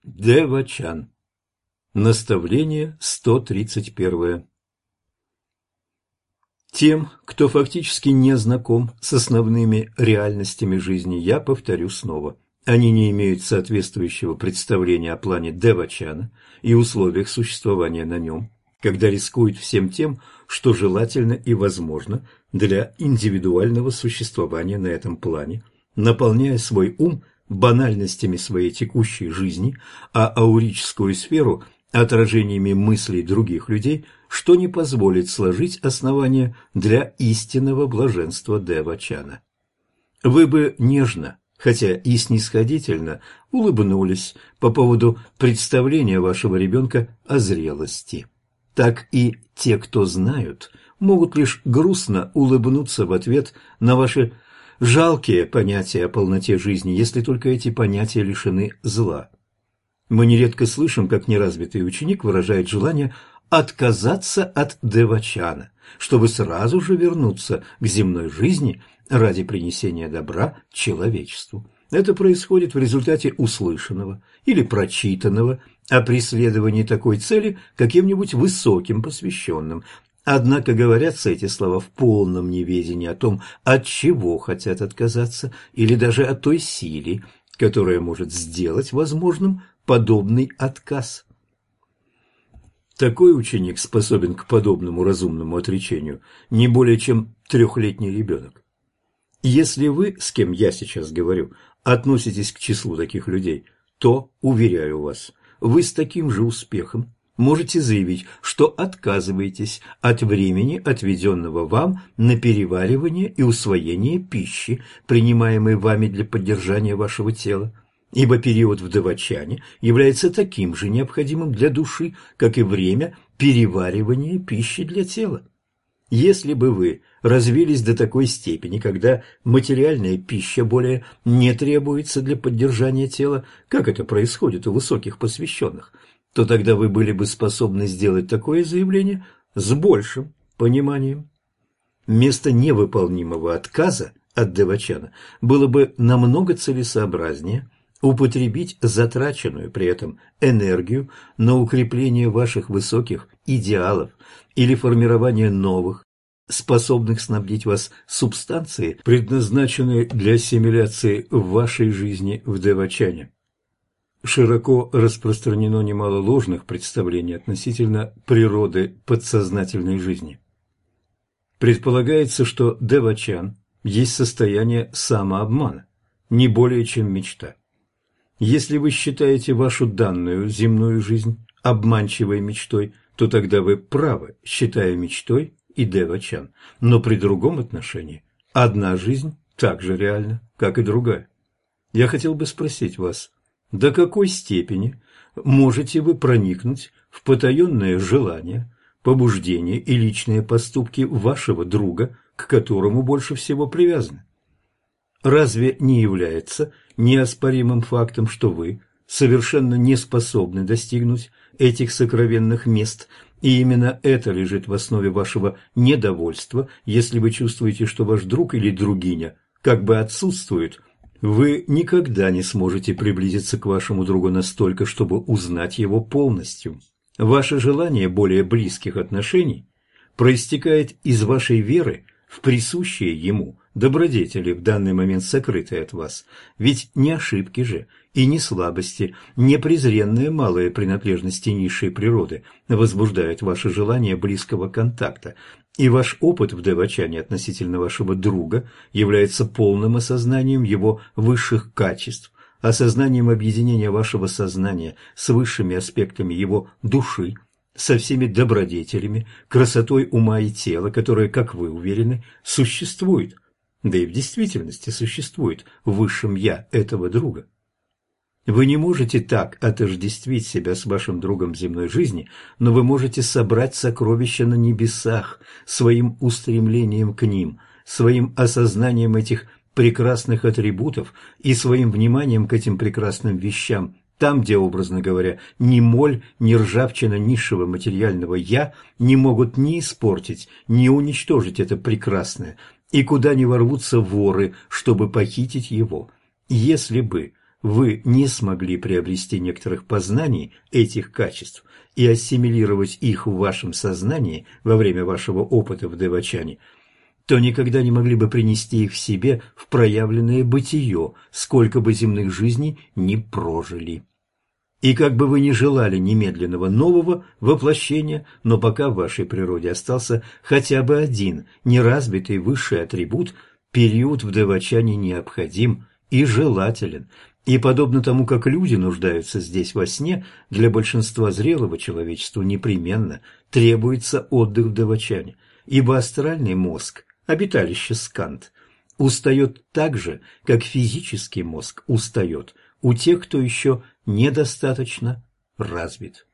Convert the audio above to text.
Девачан. Наставление 131. Тем, кто фактически не знаком с основными реальностями жизни, я повторю снова. Они не имеют соответствующего представления о плане Девачана и условиях существования на нем, когда рискуют всем тем, что желательно и возможно для индивидуального существования на этом плане, наполняя свой ум банальностями своей текущей жизни, а аурическую сферу отражениями мыслей других людей, что не позволит сложить основания для истинного блаженства Девачана. Вы бы нежно, хотя и снисходительно, улыбнулись по поводу представления вашего ребенка о зрелости. Так и те, кто знают, могут лишь грустно улыбнуться в ответ на ваши жалкие понятия о полноте жизни, если только эти понятия лишены зла. Мы нередко слышим, как неразвитый ученик выражает желание отказаться от Девачана, чтобы сразу же вернуться к земной жизни ради принесения добра человечеству. Это происходит в результате услышанного или прочитанного о преследовании такой цели каким-нибудь высоким посвященным. Однако говорятся эти слова в полном неведении о том, от чего хотят отказаться, или даже о той силе, которая может сделать возможным подобный отказ. Такой ученик способен к подобному разумному отречению не более чем 3-летний ребенок. Если вы, с кем я сейчас говорю, относитесь к числу таких людей, то, уверяю вас, вы с таким же успехом можете заявить, что отказываетесь от времени, отведенного вам на переваривание и усвоение пищи, принимаемой вами для поддержания вашего тела, ибо период в Девачане является таким же необходимым для души, как и время переваривания пищи для тела. Если бы вы развились до такой степени, когда материальная пища более не требуется для поддержания тела, как это происходит у высоких посвященных, то тогда вы были бы способны сделать такое заявление с большим пониманием. Вместо невыполнимого отказа от Девачана было бы намного целесообразнее употребить затраченную при этом энергию на укрепление ваших высоких идеалов или формирование новых, способных снабдить вас субстанцией, предназначенной для ассимиляции в вашей жизни в Девачане. Широко распространено немало ложных представлений относительно природы подсознательной жизни. Предполагается, что Девачан есть состояние самообмана, не более чем мечта. Если вы считаете вашу данную земную жизнь обманчивой мечтой, то тогда вы правы, считая мечтой и Девачан, но при другом отношении одна жизнь так же реальна, как и другая. Я хотел бы спросить вас, до какой степени можете вы проникнуть в потаенное желание, побуждения и личные поступки вашего друга, к которому больше всего привязаны? Разве не является неоспоримым фактом, что вы совершенно не способны достигнуть этих сокровенных мест, и именно это лежит в основе вашего недовольства, если вы чувствуете, что ваш друг или другиня как бы отсутствует? Вы никогда не сможете приблизиться к вашему другу настолько, чтобы узнать его полностью. Ваше желание более близких отношений проистекает из вашей веры в присущие ему добродетели, в данный момент сокрытые от вас. Ведь не ошибки же и не слабости, не презренные малые принадлежности низшей природы возбуждают ваше желание близкого контакта, и ваш опыт в Девачане относительно вашего друга является полным осознанием его высших качеств, осознанием объединения вашего сознания с высшими аспектами его души, со всеми добродетелями, красотой ума и тела, которая, как вы уверены, существует, да и в действительности существует в высшем «я» этого друга. Вы не можете так отождествить себя с вашим другом земной жизни, но вы можете собрать сокровища на небесах своим устремлением к ним, своим осознанием этих прекрасных атрибутов и своим вниманием к этим прекрасным вещам, там, где, образно говоря, ни моль, ни ржавчина низшего материального «я» не могут ни испортить, ни уничтожить это прекрасное, и куда не ворвутся воры, чтобы похитить его. Если бы вы не смогли приобрести некоторых познаний этих качеств и ассимилировать их в вашем сознании во время вашего опыта в девачане, то никогда не могли бы принести их в себе в проявленное бытие, сколько бы земных жизней ни прожили. И как бы вы ни желали немедленного нового воплощения, но пока в вашей природе остался хотя бы один неразвитый высший атрибут, период в девачане необходим и желателен. И подобно тому, как люди нуждаются здесь во сне, для большинства зрелого человечества непременно требуется отдых в девачане, ибо астральный мозг, обиталище сканд, устает так же, как физический мозг устает у тех, кто еще недостаточно развит.